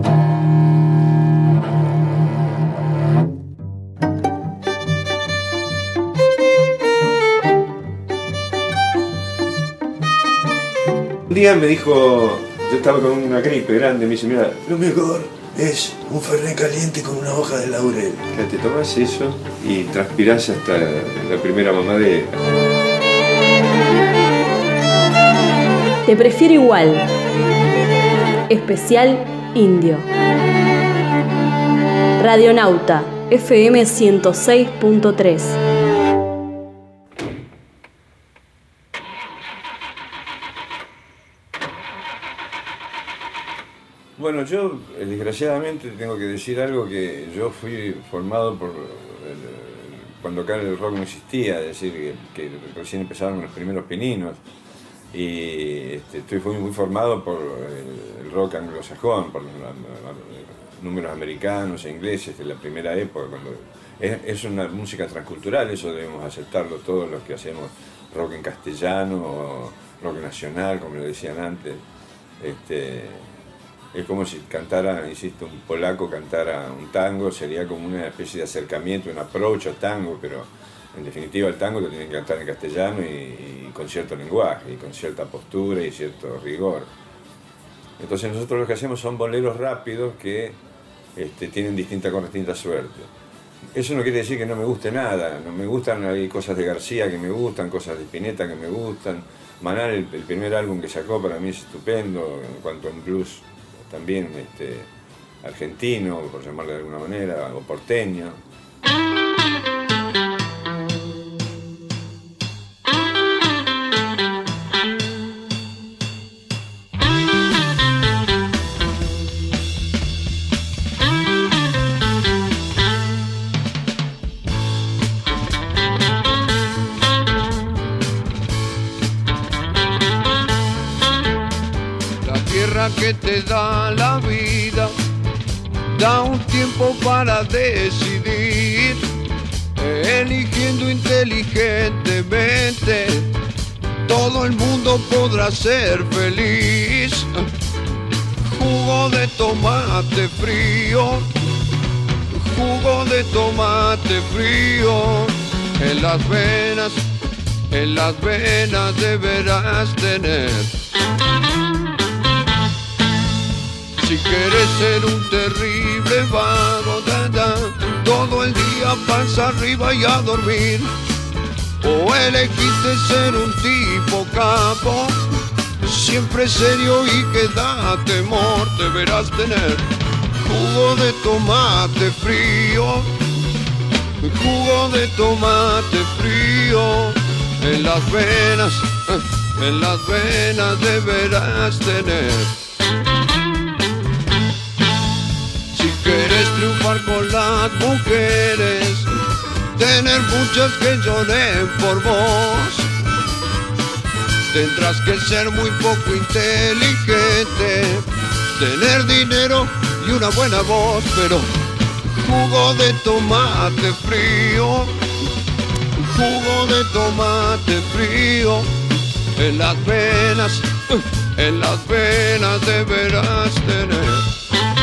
Un día me dijo, yo estaba con una gripe grande, me dice, mira, lo mejor es un fernet caliente con una hoja de laurel. Te tomás eso y transpirás hasta la primera mamadera. Te prefiero igual. Especial Indio. Radionauta, FM 106.3. Bueno, yo desgraciadamente tengo que decir algo, que yo fui formado por cuando acá el rock no existía, es decir, que recién empezaron los primeros pininos, y fui muy formado por el rock anglosajón, por los números americanos e ingleses de la primera época, cuando es una música transcultural, eso debemos aceptarlo todos los que hacemos rock en castellano o rock nacional, como lo decían antes. Es como si cantara, insisto, un polaco cantara un tango, sería como una especie de acercamiento, un approach al tango, pero en definitiva el tango lo tienen que cantar en castellano y con cierto lenguaje, y con cierta postura y cierto rigor. Entonces nosotros lo que hacemos son boleros rápidos que tienen distinta suerte. Eso no quiere decir que no me guste nada, no me gustan, hay cosas de García que me gustan, cosas de Spinetta que me gustan. Manal, el primer álbum que sacó, para mí es estupendo en cuanto a un blues también argentino, por llamarlo de alguna manera, o porteño. Que te da la vida, da un tiempo para decidir, eligiendo inteligentemente, todo el mundo podrá ser feliz. Jugo de tomate frío, jugo de tomate frío, en las venas deberás tener. Si quieres ser un terrible vago, todo el día panza arriba y a dormir, o elegiste ser un tipo capo, siempre serio y que da temor, deberás tener jugo de tomate frío, jugo de tomate frío, en las venas deberás tener. Quieres triunfar con las mujeres, tener muchas que lloren por vos, tendrás que ser muy poco inteligente, tener dinero y una buena voz, pero jugo de tomate frío, jugo de tomate frío, en las venas deberás tener.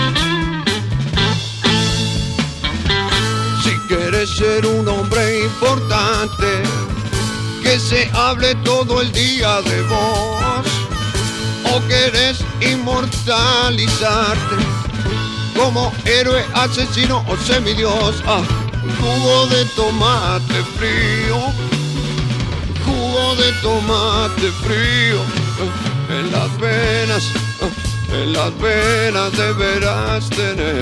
Quieres ser un hombre importante, que se hable todo el día de vos, o querés inmortalizarte como héroe, asesino o semidios. Jugo de tomate frío, jugo de tomate frío, en las venas deberás tener.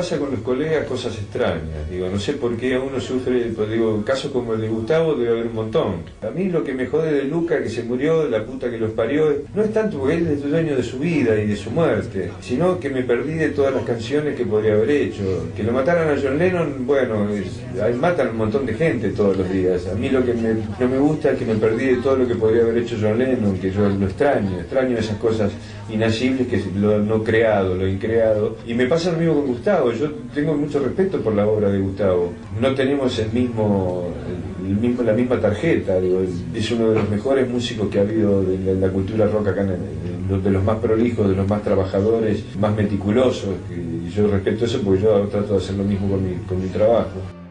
pasa con los colegas cosas extrañas. Digo, no sé por qué uno sufre, pues digo, casos como el de Gustavo debe haber un montón. A mí lo que me jode de Luca, que se murió, la puta que los parió, no es tanto porque él es el dueño de su vida y de su muerte, sino que me perdí de todas las canciones que podría haber hecho. Que lo mataran a John Lennon, bueno, ahí matan un montón de gente todos los días. A mí lo que no me gusta es que me perdí de todo lo que podría haber hecho John Lennon, que yo lo extraño esas cosas inasibles, que lo no creado, lo increado. Y me pasa lo mismo con Gustavo. Yo tengo mucho respeto por la obra de Gustavo. No tenemos la misma tarjeta. Digo, es uno de los mejores músicos que ha habido de la cultura rock acá, de los más prolijos, de los más trabajadores, más meticulosos. Y yo respeto eso porque yo trato de hacer lo mismo con mi trabajo.